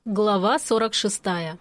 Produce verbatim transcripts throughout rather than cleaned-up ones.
Глава сорок шестая.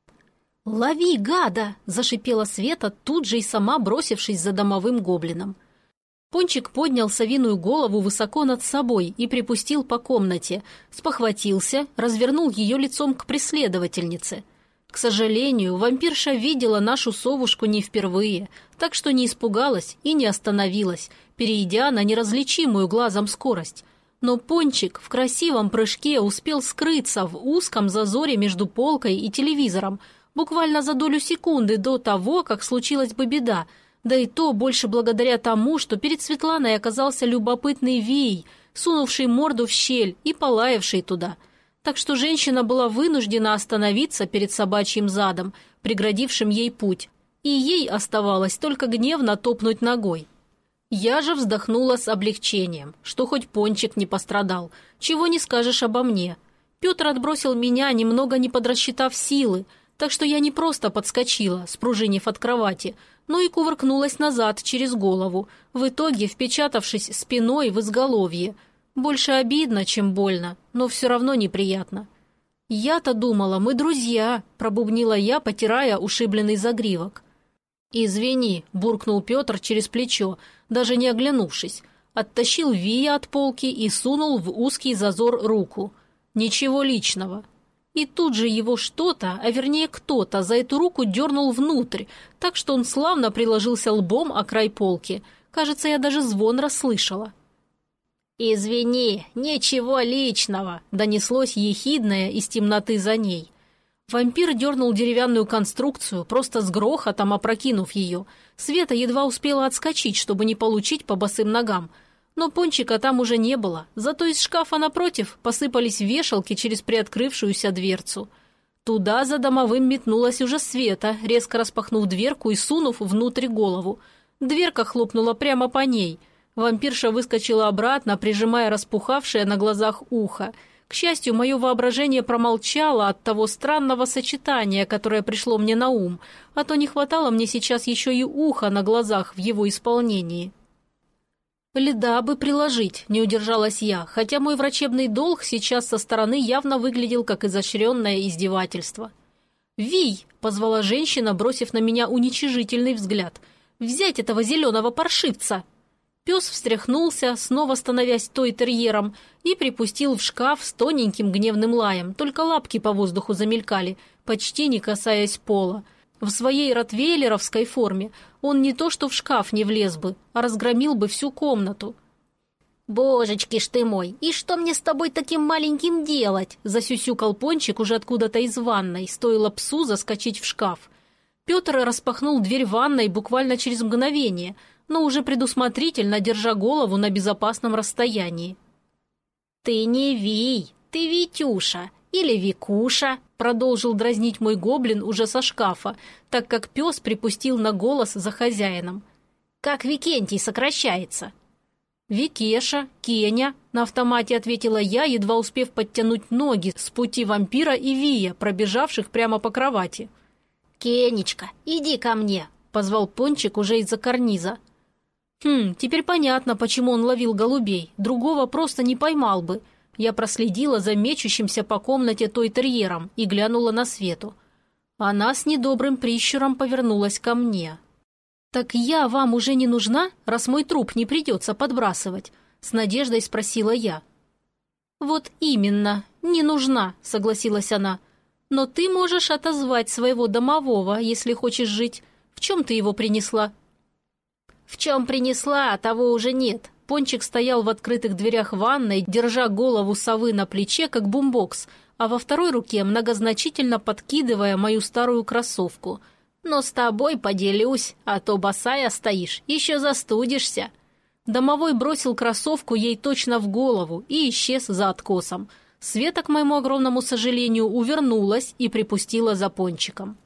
«Лови, гада!» – зашипела Света, тут же и сама бросившись за домовым гоблином. Пончик поднял совиную голову высоко над собой и припустил по комнате, спохватился, развернул ее лицом к преследовательнице. К сожалению, вампирша видела нашу совушку не впервые, так что не испугалась и не остановилась, перейдя на неразличимую глазом скорость. Но Пончик в красивом прыжке успел скрыться в узком зазоре между полкой и телевизором, буквально за долю секунды до того, как случилась бы беда, да и то больше благодаря тому, что перед Светланой оказался любопытный Вий, сунувший морду в щель и полаявший туда. Так что женщина была вынуждена остановиться перед собачьим задом, преградившим ей путь, и ей оставалось только гневно топнуть ногой. Я же вздохнула с облегчением, что хоть Пончик не пострадал, чего не скажешь обо мне. Петр отбросил меня, немного не подрасчитав силы, так что я не просто подскочила, спружинив от кровати, но и кувыркнулась назад через голову, в итоге впечатавшись спиной в изголовье. Больше обидно, чем больно, но все равно неприятно. «Я-то думала, мы друзья», – пробубнила я, потирая ушибленный загривок. «Извини», – буркнул Петр через плечо, даже не оглянувшись, оттащил Вия от полки и сунул в узкий зазор руку. Ничего личного. И тут же его что-то, а вернее кто-то, за эту руку дернул внутрь, так что он славно приложился лбом о край полки. Кажется, я даже звон расслышала. «Извини, ничего личного», – донеслось ехидное из темноты за ней. Вампир дернул деревянную конструкцию, просто с грохотом опрокинув ее. Света едва успела отскочить, чтобы не получить по босым ногам. Но Пончика там уже не было, зато из шкафа напротив посыпались вешалки через приоткрывшуюся дверцу. Туда за домовым метнулась уже Света, резко распахнув дверку и сунув внутрь голову. Дверка хлопнула прямо по ней. Вампирша выскочила обратно, прижимая распухавшее на глазах ухо. К счастью, мое воображение промолчало от того странного сочетания, которое пришло мне на ум, а то не хватало мне сейчас еще и уха на глазах в его исполнении. «Льда бы приложить», — не удержалась я, хотя мой врачебный долг сейчас со стороны явно выглядел как изощренное издевательство. «Вий!» — позвала женщина, бросив на меня уничижительный взгляд. «Взять этого зеленого паршивца!» Пес встряхнулся, снова становясь той-терьером, и припустил в шкаф с тоненьким гневным лаем, только лапки по воздуху замелькали, почти не касаясь пола. В своей ротвейлеровской форме он не то что в шкаф не влез бы, а разгромил бы всю комнату. «Божечки ж ты мой, и что мне с тобой таким маленьким делать?» – засюсюкал Пончик уже откуда-то из ванной, стоило псу заскочить в шкаф. Петр распахнул дверь ванной буквально через мгновение – но уже предусмотрительно держа голову на безопасном расстоянии. «Ты не Вий, ты Витюша или Викуша», продолжил дразнить мой гоблин уже со шкафа, так как пес припустил на голос за хозяином. «Как Викентий сокращается?» «Викеша, Кеня», на автомате ответила я, едва успев подтянуть ноги с пути вампира и Вия, пробежавших прямо по кровати. «Кенечка, иди ко мне», позвал Пончик уже из-за карниза. Хм, теперь понятно, почему он ловил голубей. Другого просто не поймал бы. Я проследила за мечущимся по комнате той-терьером и глянула на Свету. Она с недобрым прищуром повернулась ко мне. «Так я вам уже не нужна, раз мой труп не придется подбрасывать?» С надеждой спросила я. «Вот именно, не нужна», — согласилась она. «Но ты можешь отозвать своего домового, если хочешь жить. В чем ты его принесла?» «В чем принесла, а того уже нет». Пончик стоял в открытых дверях ванной, держа голову совы на плече, как бумбокс, а во второй руке многозначительно подкидывая мою старую кроссовку. «Но с тобой поделюсь, а то босая стоишь, еще застудишься». Домовой бросил кроссовку ей точно в голову и исчез за откосом. Света, к моему огромному сожалению, увернулась и припустила за Пончиком.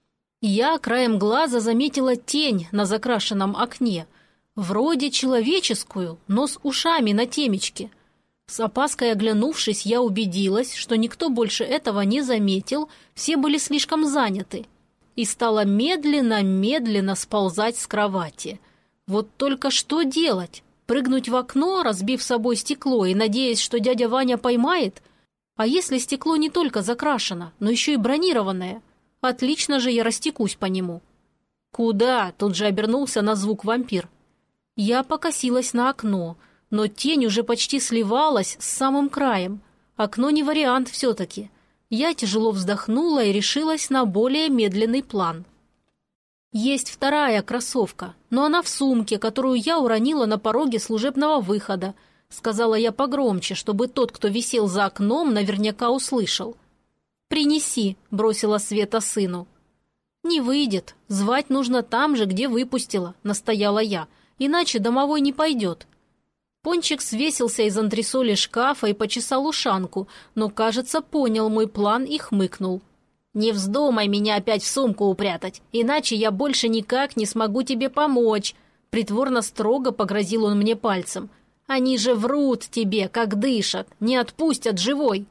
Я краем глаза заметила тень на закрашенном окне. Вроде человеческую, но с ушами на темечке. С опаской оглянувшись, я убедилась, что никто больше этого не заметил, все были слишком заняты. И стала медленно-медленно сползать с кровати. Вот только что делать? Прыгнуть в окно, разбив собой стекло и надеясь, что дядя Ваня поймает? А если стекло не только закрашено, но еще и бронированное? Отлично же я растекусь по нему. «Куда?» – тут же обернулся на звук вампир. Я покосилась на окно, но тень уже почти сливалась с самым краем. Окно не вариант все-таки. Я тяжело вздохнула и решилась на более медленный план. Есть вторая кроссовка, но она в сумке, которую я уронила на пороге служебного выхода, сказала я погромче, чтобы тот, кто висел за окном, наверняка услышал. «Принеси», — бросила Света сыну. «Не выйдет. Звать нужно там же, где выпустила», — настояла я, «иначе домовой не пойдет». Пончик свесился из антресоли шкафа и почесал ушанку, но, кажется, понял мой план и хмыкнул. «Не вздумай меня опять в сумку упрятать, иначе я больше никак не смогу тебе помочь», — притворно строго погрозил он мне пальцем. «Они же врут тебе, как дышат, не отпустят живой».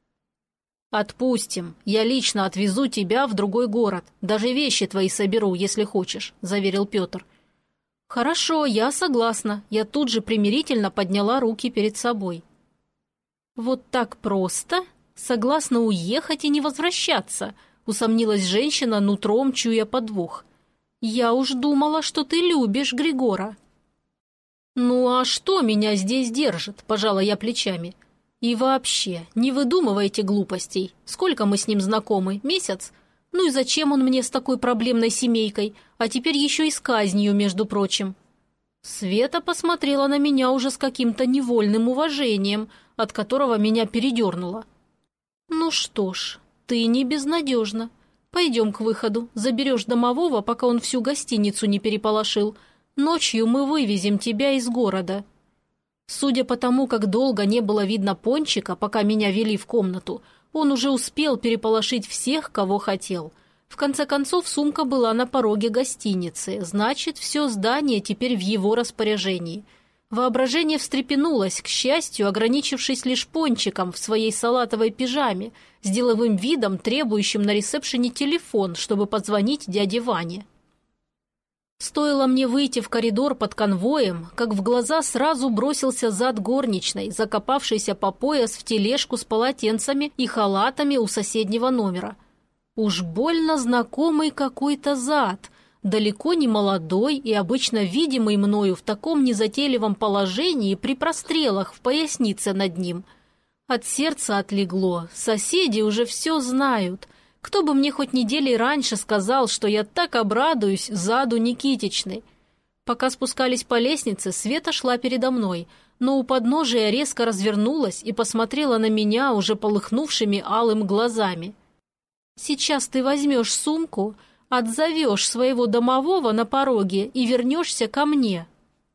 «Отпустим. Я лично отвезу тебя в другой город. Даже вещи твои соберу, если хочешь», — заверил Петр. «Хорошо, я согласна». Я тут же примирительно подняла руки перед собой. «Вот так просто? Согласна уехать и не возвращаться?» — усомнилась женщина, нутром чуя подвох. «Я уж думала, что ты любишь Григора». «Ну а что меня здесь держит?» – пожала я плечами. «И вообще, не выдумывайте глупостей. Сколько мы с ним знакомы? Месяц? Ну и зачем он мне с такой проблемной семейкой? А теперь еще и с казнью, между прочим». Света посмотрела на меня уже с каким-то невольным уважением, от которого меня передернуло. «Ну что ж, ты не безнадежна. Пойдем к выходу, заберешь домового, пока он всю гостиницу не переполошил. Ночью мы вывезем тебя из города». Судя по тому, как долго не было видно Пончика, пока меня вели в комнату, он уже успел переполошить всех, кого хотел. В конце концов, сумка была на пороге гостиницы, значит, все здание теперь в его распоряжении. Воображение встрепенулось, к счастью, ограничившись лишь Пончиком в своей салатовой пижаме, с деловым видом, требующим на ресепшене телефон, чтобы позвонить дяде Ване. Стоило мне выйти в коридор под конвоем, как в глаза сразу бросился зад горничной, закопавшейся по пояс в тележку с полотенцами и халатами у соседнего номера. Уж больно знакомый какой-то зад, далеко не молодой и обычно видимый мною в таком незатейливом положении при прострелах в пояснице над ним. От сердца отлегло, соседи уже все знают. Кто бы мне хоть недели раньше сказал, что я так обрадуюсь заду Никитичной. Пока спускались по лестнице, Света шла передо мной, но у подножия резко развернулась и посмотрела на меня уже полыхнувшими алым глазами. «Сейчас ты возьмешь сумку, отзовешь своего домового на пороге и вернешься ко мне».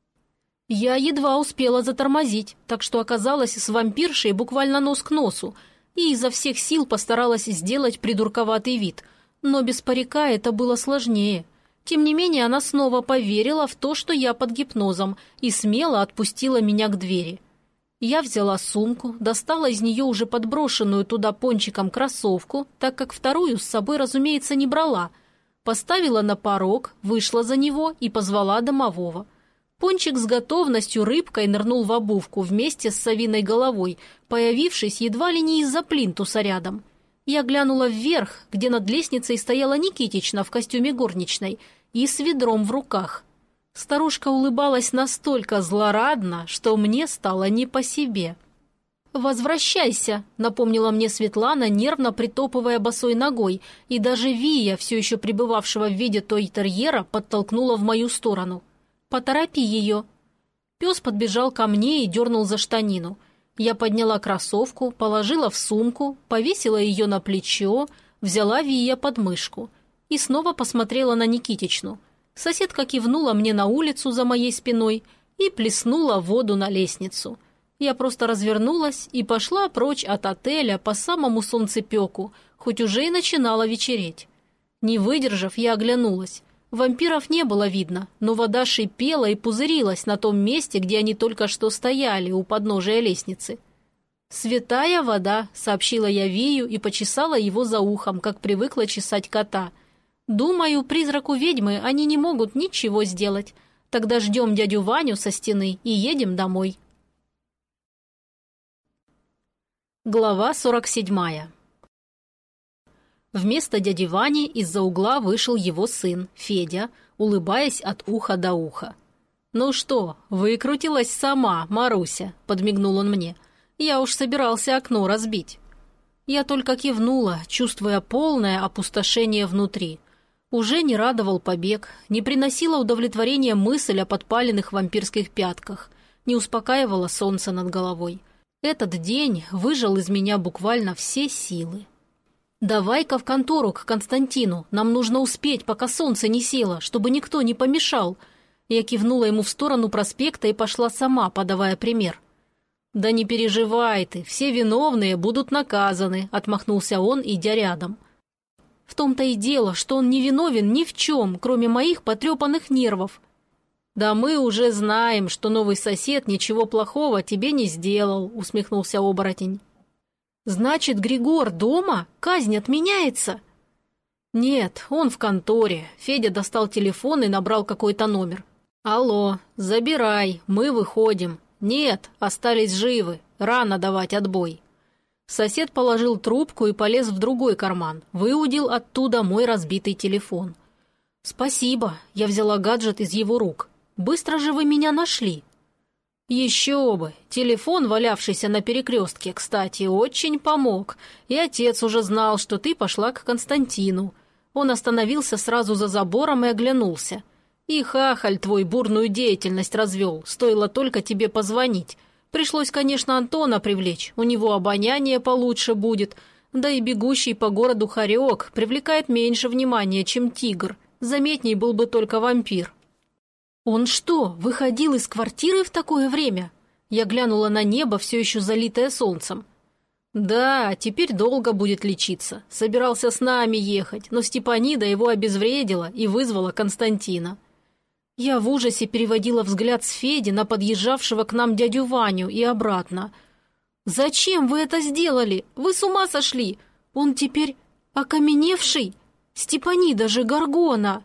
Я едва успела затормозить, так что оказалась с вампиршей буквально нос к носу, и изо всех сил постаралась сделать придурковатый вид. Но без парика это было сложнее. Тем не менее, она снова поверила в то, что я под гипнозом, и смело отпустила меня к двери. Я взяла сумку, достала из нее уже подброшенную туда Пончиком кроссовку, так как вторую с собой, разумеется, не брала. Поставила на порог, вышла за него и позвала домового. Пончик с готовностью рыбкой нырнул в обувку вместе с совиной головой, появившись едва ли не из-за плинтуса рядом. Я глянула вверх, где над лестницей стояла Никитична в костюме горничной и с ведром в руках. Старушка улыбалась настолько злорадно, что мне стало не по себе. «Возвращайся», — напомнила мне Светлана, нервно притопывая босой ногой, и даже Вия, все еще пребывавшего в виде той-терьера, подтолкнула в мою сторону. «Поторопи ее». Пес подбежал ко мне и дернул за штанину. Я подняла кроссовку, положила в сумку, повесила ее на плечо, взяла Вия под мышку и снова посмотрела на Никитичну. Соседка кивнула мне на улицу за моей спиной и плеснула воду на лестницу. Я просто развернулась и пошла прочь от отеля по самому солнцепеку, хоть уже и начинало вечереть. Не выдержав, я оглянулась. Вампиров не было видно, но вода шипела и пузырилась на том месте, где они только что стояли у подножия лестницы. «Святая вода», — сообщила я Вию и почесала его за ухом, как привыкла чесать кота. «Думаю, призраку ведьмы они не могут ничего сделать. Тогда ждем дядю Ваню со стены и едем домой». Глава сорок седьмая. Вместо дяди Вани из-за угла вышел его сын, Федя, улыбаясь от уха до уха. «Ну что, выкрутилась сама, Маруся», — подмигнул он мне. «Я уж собирался окно разбить». Я только кивнула, чувствуя полное опустошение внутри. Уже не радовал побег, не приносила удовлетворения мысль о подпаленных вампирских пятках, не успокаивало солнце над головой. Этот день выжал из меня буквально все силы. «Давай-ка в контору к Константину, нам нужно успеть, пока солнце не село, чтобы никто не помешал». Я кивнула ему в сторону проспекта и пошла сама, подавая пример. «Да не переживай ты, все виновные будут наказаны», — отмахнулся он, идя рядом. В том-то и дело, что он не виновен ни в чем, кроме моих потрепанных нервов. «Да мы уже знаем, что новый сосед ничего плохого тебе не сделал», — усмехнулся оборотень. «Значит, Григор дома? Казнь отменяется?» «Нет, он в конторе». Федя достал телефон и набрал какой-то номер. «Алло, забирай, мы выходим». «Нет, остались живы, рано давать отбой». Сосед положил трубку и полез в другой карман, выудил оттуда мой разбитый телефон. «Спасибо», — я взяла гаджет из его рук. «Быстро же вы меня нашли». «Еще бы! Телефон, валявшийся на перекрестке, кстати, очень помог. И отец уже знал, что ты пошла к Константину». Он остановился сразу за забором и оглянулся. «И хахаль твой бурную деятельность развел, стоило только тебе позвонить. Пришлось, конечно, Антона привлечь, у него обоняние получше будет. Да и бегущий по городу хорек привлекает меньше внимания, чем тигр. Заметней был бы только вампир». «Он что, выходил из квартиры в такое время?» Я глянула на небо, все еще залитое солнцем. «Да, теперь долго будет лечиться. Собирался с нами ехать, но Степанида его обезвредила и вызвала Константина». Я в ужасе переводила взгляд с Феди на подъезжавшего к нам дядю Ваню и обратно. «Зачем вы это сделали? Вы с ума сошли? Он теперь окаменевший? Степанида же Горгона!»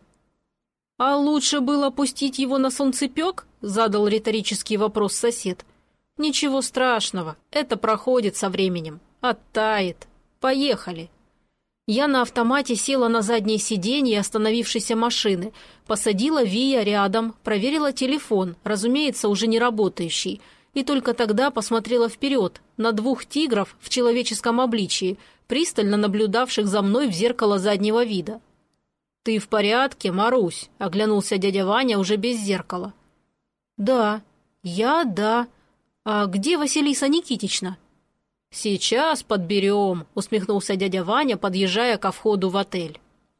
«А лучше было пустить его на солнцепек?» — задал риторический вопрос сосед. «Ничего страшного, это проходит со временем. Оттает. Поехали». Я на автомате села на заднее сиденье остановившейся машины, посадила Вия рядом, проверила телефон, разумеется, уже не работающий, и только тогда посмотрела вперед, на двух тигров в человеческом обличии, пристально наблюдавших за мной в зеркало заднего вида. «Ты в порядке, Марусь?» — оглянулся дядя Ваня уже без зеркала. «Да, я да. А где Василиса Никитична?» «Сейчас подберем», — усмехнулся дядя Ваня, подъезжая ко входу в отель.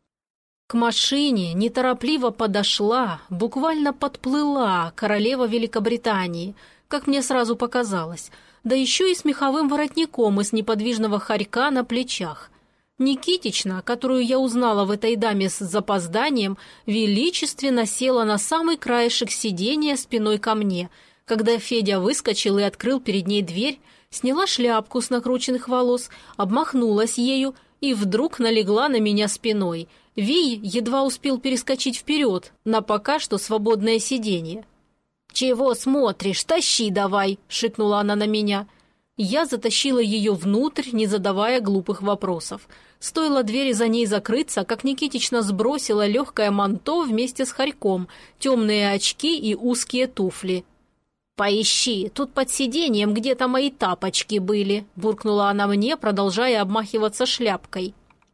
К машине неторопливо подошла, буквально подплыла королева Великобритании, как мне сразу показалось, да еще и с меховым воротником из неподвижного хорька на плечах. Никитична, которую я узнала в этой даме с запозданием, величественно села на самый краешек сиденья спиной ко мне, когда Федя выскочил и открыл перед ней дверь, сняла шляпку с накрученных волос, обмахнулась ею и вдруг налегла на меня спиной. Вий едва успел перескочить вперед на пока что свободное сиденье. «Чего смотришь? Тащи давай!» — шикнула она на меня. Я затащила ее внутрь, не задавая глупых вопросов. Стоило двери за ней закрыться, как Никитична сбросила легкое манто вместе с хорьком, темные очки и узкие туфли. «Поищи, тут под сиденьем где-то мои тапочки были», — буркнула она мне, продолжая обмахиваться шляпкой.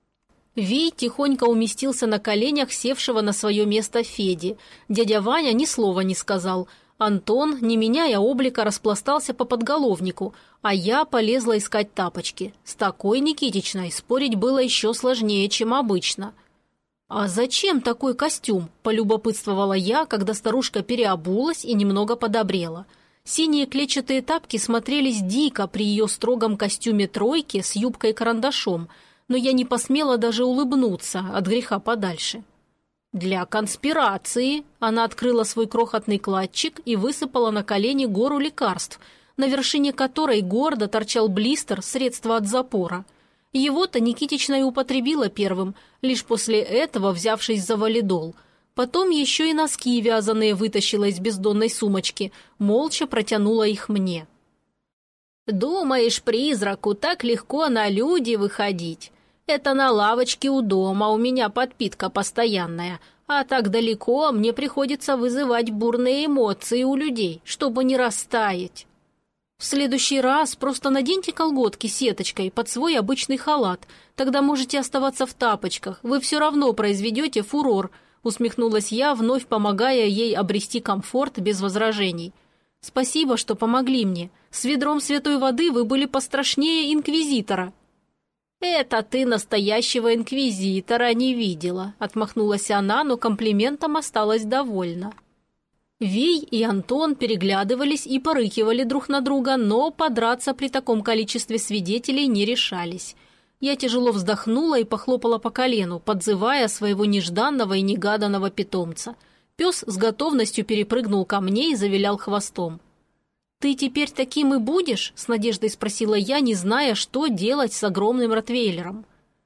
Вий тихонько уместился на коленях севшего на свое место Феди. Дядя Ваня ни слова не сказал. Антон, не меняя облика, распластался по подголовнику, а я полезла искать тапочки. С такой Никитичной спорить было еще сложнее, чем обычно. «А зачем такой костюм?» – полюбопытствовала я, когда старушка переобулась и немного подобрела. Синие клетчатые тапки смотрелись дико при ее строгом костюме тройки с юбкой-карандашом, но я не посмела даже улыбнуться от греха подальше. «Для конспирации!» – она открыла свой крохотный кладчик и высыпала на колени гору лекарств, на вершине которой гордо торчал блистер средства от запора. Его-то Никитична и употребила первым, лишь после этого взявшись за валидол. Потом еще и носки вязаные вытащила из бездонной сумочки, молча протянула их мне. «Думаешь, призраку так легко на люди выходить? Это на лавочке у дома у меня подпитка постоянная, а так далеко мне приходится вызывать бурные эмоции у людей, чтобы не растаять». «В следующий раз просто наденьте колготки сеточкой под свой обычный халат. Тогда можете оставаться в тапочках. Вы все равно произведете фурор», — усмехнулась я, вновь помогая ей обрести комфорт без возражений. «Спасибо, что помогли мне. С ведром святой воды вы были пострашнее инквизитора». «Это ты настоящего инквизитора не видела», — отмахнулась она, но комплиментом осталась довольна. Вий и Антон переглядывались и порыкивали друг на друга, но подраться при таком количестве свидетелей не решались. Я тяжело вздохнула и похлопала по колену, подзывая своего нежданного и негаданного питомца. Пес с готовностью перепрыгнул ко мне и завилял хвостом. «Ты теперь таким и будешь?» – с надеждой спросила я, не зная, что делать с огромным ротвейлером.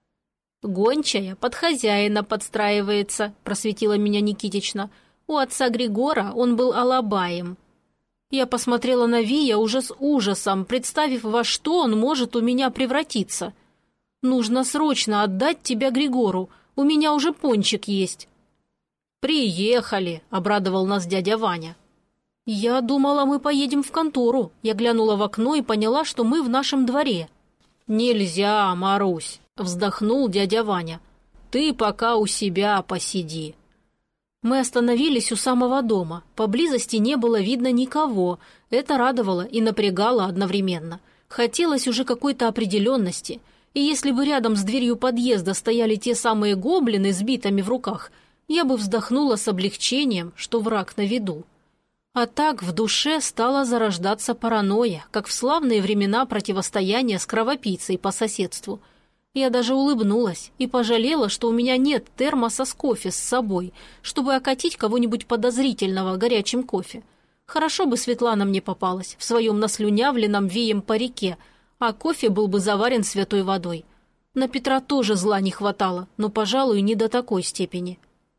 «Гончая под хозяина подстраивается», – просветила меня Никитична. «У отца Григора он был алабаем». Я посмотрела на Вия уже с ужасом, представив, во что он может у меня превратиться. «Нужно срочно отдать тебя Григору, у меня уже пончик есть». «Приехали», — обрадовал нас дядя Ваня. «Я думала, мы поедем в контору». Я глянула в окно и поняла, что мы в нашем дворе. «Нельзя, Марусь», — вздохнул дядя Ваня. «Ты пока у себя посиди». Мы остановились у самого дома. Поблизости не было видно никого. Это радовало и напрягало одновременно. Хотелось уже какой-то определенности. И если бы рядом с дверью подъезда стояли те самые гоблины с битами в руках, я бы вздохнула с облегчением, что враг на виду. А так в душе стала зарождаться паранойя, как в славные времена противостояния с кровопийцей по соседству. Я даже улыбнулась и пожалела, что у меня нет термоса с кофе с собой, чтобы окатить кого-нибудь подозрительного горячим кофе. Хорошо бы Светлана мне попалась в своем наслюнявленном Вием парике, а кофе был бы заварен святой водой. На Петра тоже зла не хватало, но, пожалуй, не до такой степени.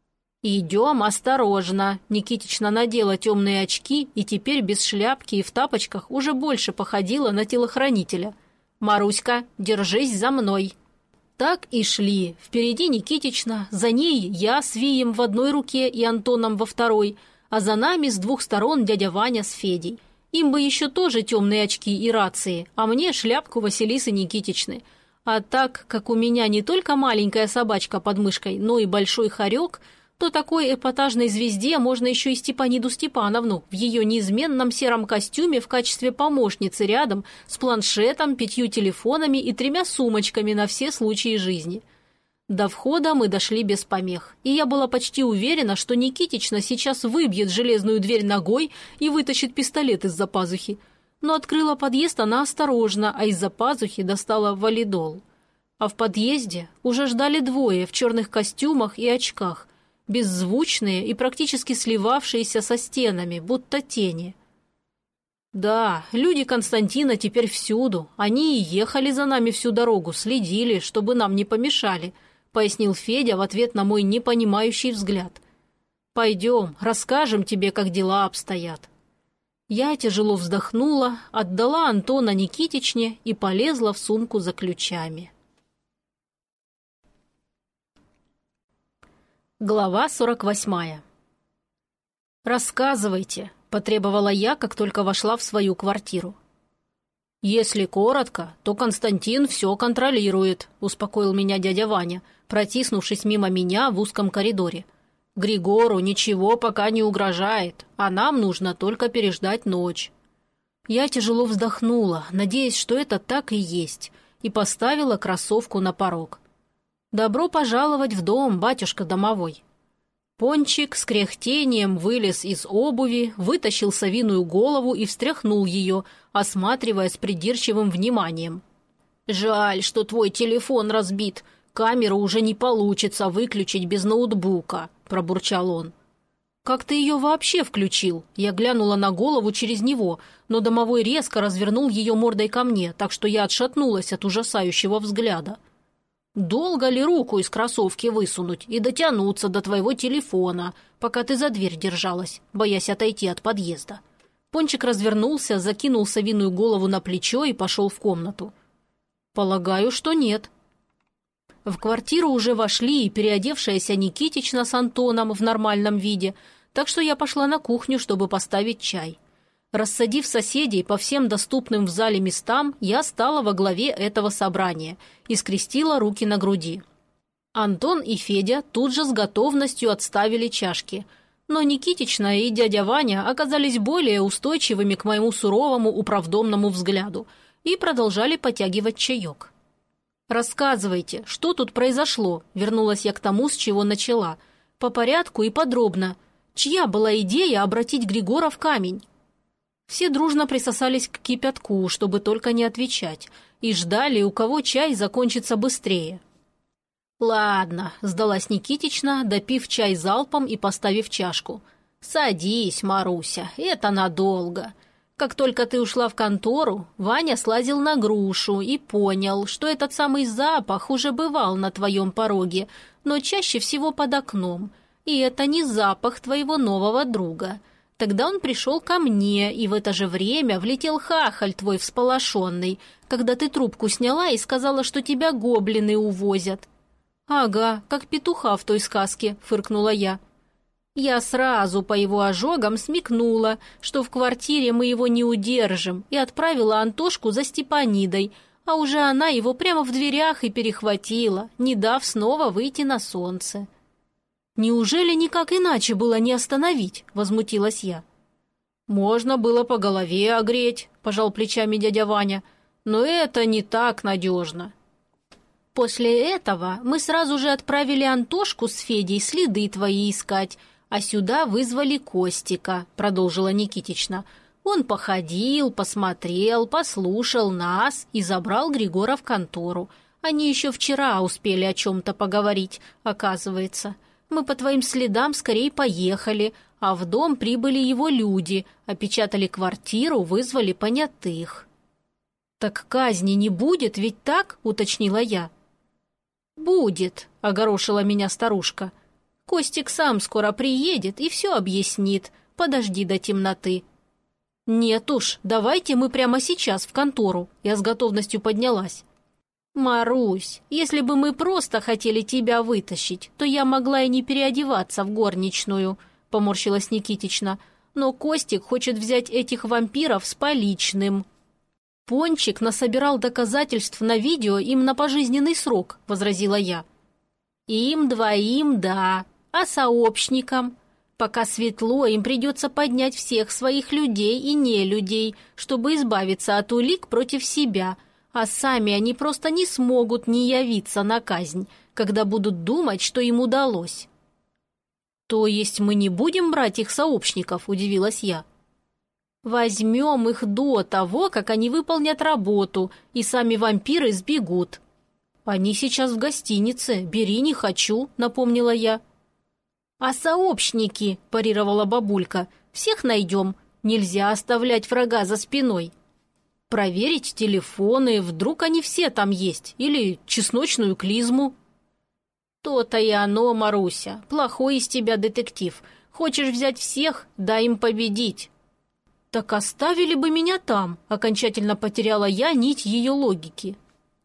«Идем осторожно!» Никитична надела темные очки и теперь без шляпки и в тапочках уже больше походила на телохранителя. «Маруська, держись за мной!» Так и шли. Впереди Никитична, за ней я с Вием в одной руке и Антоном во второй, а за нами с двух сторон дядя Ваня с Федей. Им бы еще тоже темные очки и рации, а мне шляпку Василисы Никитичны. А так, как у меня не только маленькая собачка под мышкой, но и большой хорек, то такой эпатажной звезде можно еще и Степаниду Степановну в ее неизменном сером костюме в качестве помощницы рядом с планшетом, пятью телефонами и тремя сумочками на все случаи жизни. До входа мы дошли без помех, и я была почти уверена, что Никитична сейчас выбьет железную дверь ногой и вытащит пистолет из-за пазухи. Но открыла подъезд она осторожно, а из-за пазухи достала валидол. А в подъезде уже ждали двое в черных костюмах и очках, беззвучные и практически сливавшиеся со стенами, будто тени. Да, люди Константина теперь всюду. Они и ехали за нами всю дорогу, следили, чтобы нам не помешали, пояснил Федя в ответ на мой непонимающий взгляд. Пойдем, расскажем тебе, как дела обстоят. Я тяжело вздохнула, отдала Антона Никитичне и полезла в сумку за ключами. Глава сорок восьмая. «Рассказывайте», — потребовала я, как только вошла в свою квартиру. «Если коротко, то Константин все контролирует», — успокоил меня дядя Ваня, протиснувшись мимо меня в узком коридоре. «Григору ничего пока не угрожает, а нам нужно только переждать ночь». Я тяжело вздохнула, надеясь, что это так и есть, и поставила кроссовку на порог. «Добро пожаловать в дом, батюшка домовой». Пончик с кряхтением вылез из обуви, вытащил совиную голову и встряхнул ее, осматривая с придирчивым вниманием. «Жаль, что твой телефон разбит. Камеру уже не получится выключить без ноутбука», – пробурчал он. «Как ты ее вообще включил?» Я глянула на голову через него, но домовой резко развернул ее мордой ко мне, так что я отшатнулась от ужасающего взгляда. «Долго ли руку из кроссовки высунуть и дотянуться до твоего телефона, пока ты за дверь держалась, боясь отойти от подъезда? Пончик развернулся, закинул совиную голову на плечо и пошел в комнату. «Полагаю, что нет». В квартиру уже вошли и переодевшаяся Никитична с Антоном в нормальном виде, так что я пошла на кухню, чтобы поставить чай. Рассадив соседей по всем доступным в зале местам, я стала во главе этого собрания и скрестила руки на груди. Антон и Федя тут же с готовностью отставили чашки, но Никитична и дядя Ваня оказались более устойчивыми к моему суровому управдомному взгляду и продолжали потягивать чаек. «Рассказывайте, что тут произошло?» – вернулась я к тому, с чего начала. По порядку и подробно. Чья была идея обратить Григора в камень? Все дружно присосались к кипятку, чтобы только не отвечать, и ждали, у кого чай закончится быстрее. «Ладно», – сдалась Никитична, допив чай залпом и поставив чашку. «Садись, Маруся, это надолго. Как только ты ушла в контору, Ваня слазил на грушу и понял, что этот самый запах уже бывал на твоем пороге, но чаще всего под окном, и это не запах твоего нового друга. Тогда он пришел ко мне, и в это же время влетел хахаль твой всполошенный, когда ты трубку сняла и сказала, что тебя гоблины увозят». «Ага, как петуха в той сказке», — фыркнула я. Я сразу по его ожогам смекнула, что в квартире мы его не удержим, и отправила Антошку за Степанидой, а уже она его прямо в дверях и перехватила, не дав снова выйти на солнце. «Неужели никак иначе было не остановить?» — возмутилась я. «Можно было по голове огреть», — пожал плечами дядя Ваня, «но это не так надежно». «После этого мы сразу же отправили Антошку с Федей следы твои искать, а сюда вызвали Костика», — продолжила Никитична. «Он походил, посмотрел, послушал нас и забрал Григора в контору. Они еще вчера успели о чем-то поговорить, оказывается. Мы по твоим следам скорее поехали, а в дом прибыли его люди, опечатали квартиру, вызвали понятых». «Так казни не будет, ведь так?» — уточнила я. «Будет», — огорошила меня старушка. «Костик сам скоро приедет и все объяснит. Подожди до темноты». «Нет уж, давайте мы прямо сейчас в контору». Я с готовностью поднялась. «Марусь, если бы мы просто хотели тебя вытащить, то я могла и не переодеваться в горничную», — поморщилась Никитична. «Но Костик хочет взять этих вампиров с поличным». «Пончик насобирал доказательств на видео им на пожизненный срок», — возразила я. «Им двоим, да, а сообщникам? Пока светло, им придется поднять всех своих людей и нелюдей, чтобы избавиться от улик против себя, а сами они просто не смогут не явиться на казнь, когда будут думать, что им удалось». «То есть мы не будем брать их сообщников?» – удивилась я. «Возьмем их до того, как они выполнят работу, и сами вампиры сбегут». «Они сейчас в гостинице, бери не хочу», — напомнила я. «А сообщники», — парировала бабулька, — «всех найдем, нельзя оставлять врага за спиной». «Проверить телефоны, вдруг они все там есть, или чесночную клизму». «То-то и оно, Маруся, плохой из тебя детектив. Хочешь взять всех, дай им победить». «Так оставили бы меня там», — окончательно потеряла я нить ее логики.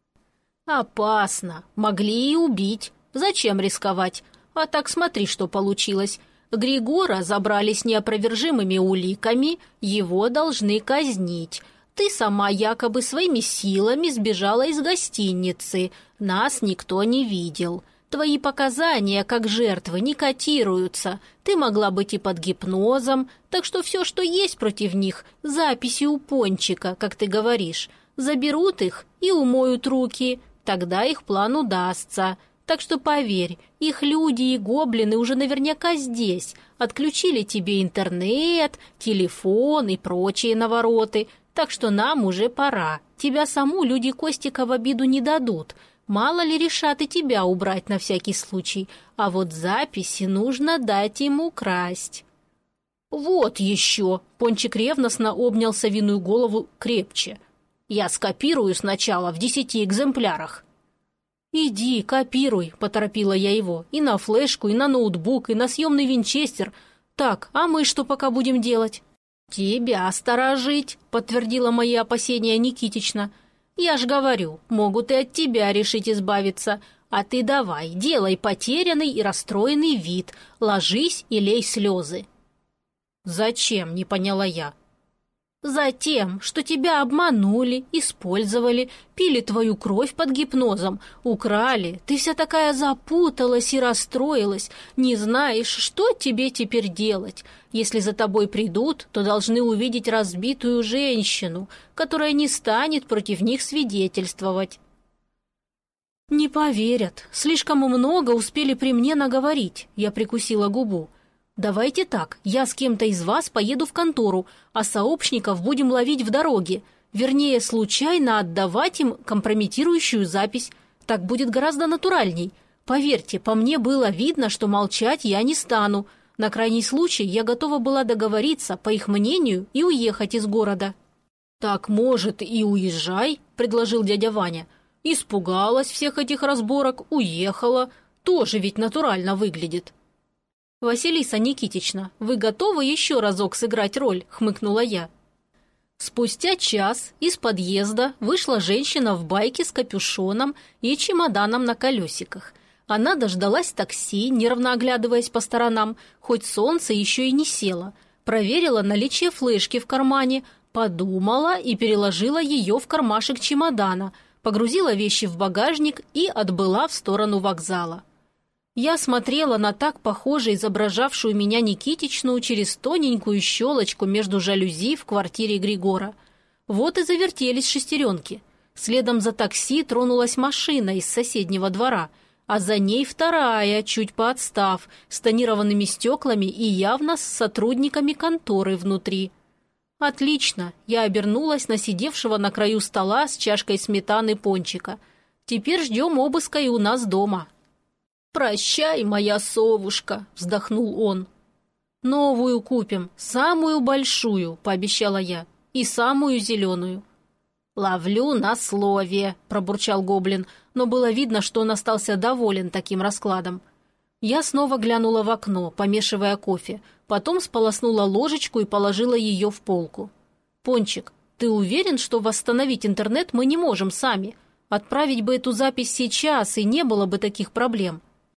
«Опасно. Могли и убить. Зачем рисковать? А так смотри, что получилось. Григора забрали с неопровержимыми уликами, его должны казнить. Ты сама якобы своими силами сбежала из гостиницы. Нас никто не видел. Твои показания как жертвы не котируются. Ты могла быть и под гипнозом, так что все, что есть против них, записи у Пончика, как ты говоришь. Заберут их и умоют руки, тогда их план удастся. Так что поверь, их люди и гоблины уже наверняка здесь. Отключили тебе интернет, телефон и прочие навороты, так что нам уже пора. Тебя саму люди Костика в обиду не дадут. Мало ли решат и тебя убрать на всякий случай, а вот записи нужно дать им украсть». «Вот еще!» — Пончик ревностно обнял совиную голову крепче. «Я скопирую сначала в десяти экземплярах». «Иди, копируй», — поторопила я его, — «и на флешку, и на ноутбук, и на съемный винчестер. Так, а мы что пока будем делать?» «Тебя сторожить», — подтвердила мои опасения Никитична. «Я ж говорю, могут и от тебя решить избавиться. А ты давай, делай потерянный и расстроенный вид, ложись и лей слезы». «Зачем?» — не поняла я. «Затем, что тебя обманули, использовали, пили твою кровь под гипнозом, украли. Ты вся такая запуталась и расстроилась, не знаешь, что тебе теперь делать. Если за тобой придут, то должны увидеть разбитую женщину, которая не станет против них свидетельствовать». «Не поверят. Слишком много успели при мне наговорить», — я прикусила губу. «Давайте так, я с кем-то из вас поеду в контору, а сообщников будем ловить в дороге. Вернее, случайно отдавать им компрометирующую запись. Так будет гораздо натуральней. Поверьте, по мне было видно, что молчать я не стану. На крайний случай я готова была договориться, по их мнению, и уехать из города». «Так, может, и уезжай», — предложил дядя Ваня. «Испугалась всех этих разборок, уехала. Тоже ведь натурально выглядит». «Василиса Никитична, вы готовы еще разок сыграть роль?» — хмыкнула я. Спустя час из подъезда вышла женщина в байке с капюшоном и чемоданом на колесиках. Она дождалась такси, нервно оглядываясь по сторонам, хоть солнце еще и не село, проверила наличие флешки в кармане, подумала и переложила ее в кармашек чемодана, погрузила вещи в багажник и отбыла в сторону вокзала. Я смотрела на так похоже изображавшую меня Никитичну через тоненькую щелочку между жалюзи в квартире Григора. Вот и завертелись шестеренки. Следом за такси тронулась машина из соседнего двора, а за ней вторая, чуть поотстав, с тонированными стеклами и явно с сотрудниками конторы внутри. «Отлично!» – я обернулась на сидевшего на краю стола с чашкой сметаны Пончика. «Теперь ждем обыска и у нас дома». «Прощай, моя совушка!» – вздохнул он. «Новую купим, самую большую», – пообещала я, – «и самую зеленую». «Ловлю на слове», – пробурчал гоблин, но было видно, что он остался доволен таким раскладом. Я снова глянула в окно, помешивая кофе, потом сполоснула ложечку и положила ее в полку. «Пончик, ты уверен, что восстановить интернет мы не можем сами? Отправить бы эту запись сейчас, и не было бы таких проблем».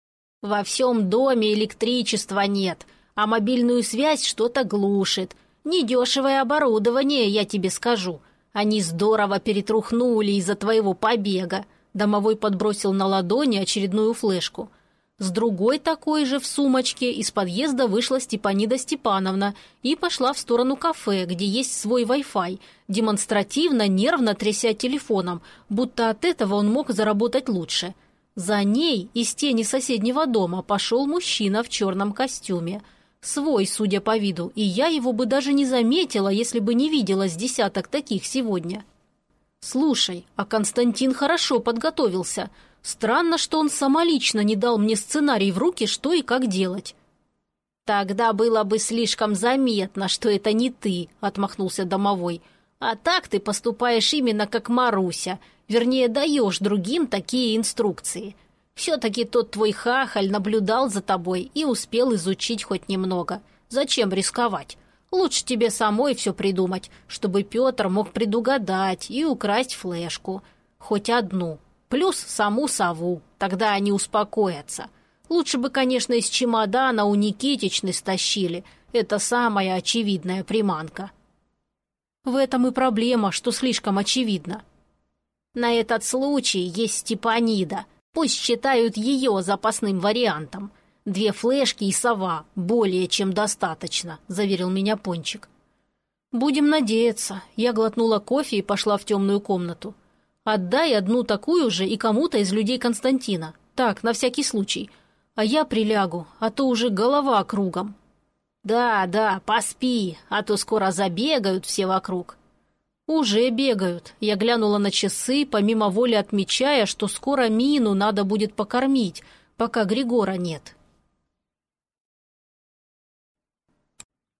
«Во всем доме электричества нет, а мобильную связь что-то глушит. Недешевое оборудование, я тебе скажу. Они здорово перетрухнули из-за твоего побега». Домовой подбросил на ладони очередную флешку. С другой такой же в сумочке из подъезда вышла Степанида Степановна и пошла в сторону кафе, где есть свой Wi-Fi, демонстративно нервно тряся телефоном, будто от этого он мог заработать лучше. За ней из тени соседнего дома пошел мужчина в черном костюме. Свой, судя по виду, и я его бы даже не заметила, если бы не видела с десяток таких сегодня. «Слушай, а Константин хорошо подготовился. Странно, что он самолично не дал мне сценарий в руки, что и как делать». «Тогда было бы слишком заметно, что это не ты», — отмахнулся домовой. «А так ты поступаешь именно как Маруся, вернее, даешь другим такие инструкции. Все-таки тот твой хахаль наблюдал за тобой и успел изучить хоть немного. Зачем рисковать? Лучше тебе самой все придумать, чтобы Петр мог предугадать и украсть флешку. Хоть одну. Плюс саму сову. Тогда они успокоятся. Лучше бы, конечно, из чемодана у Никитичны стащили. Это самая очевидная приманка». «В этом и проблема, что слишком очевидно». «На этот случай есть Степанида. Пусть считают ее запасным вариантом. Две флешки и сова более чем достаточно», — заверил меня Пончик. «Будем надеяться». Я глотнула кофе и пошла в темную комнату. «Отдай одну такую же и кому-то из людей Константина. Так, на всякий случай. А я прилягу, а то уже голова кругом». «Да, да, поспи, а то скоро забегают все вокруг». «Уже бегают». Я глянула на часы, помимо воли отмечая, что скоро Мину надо будет покормить, пока Григора нет.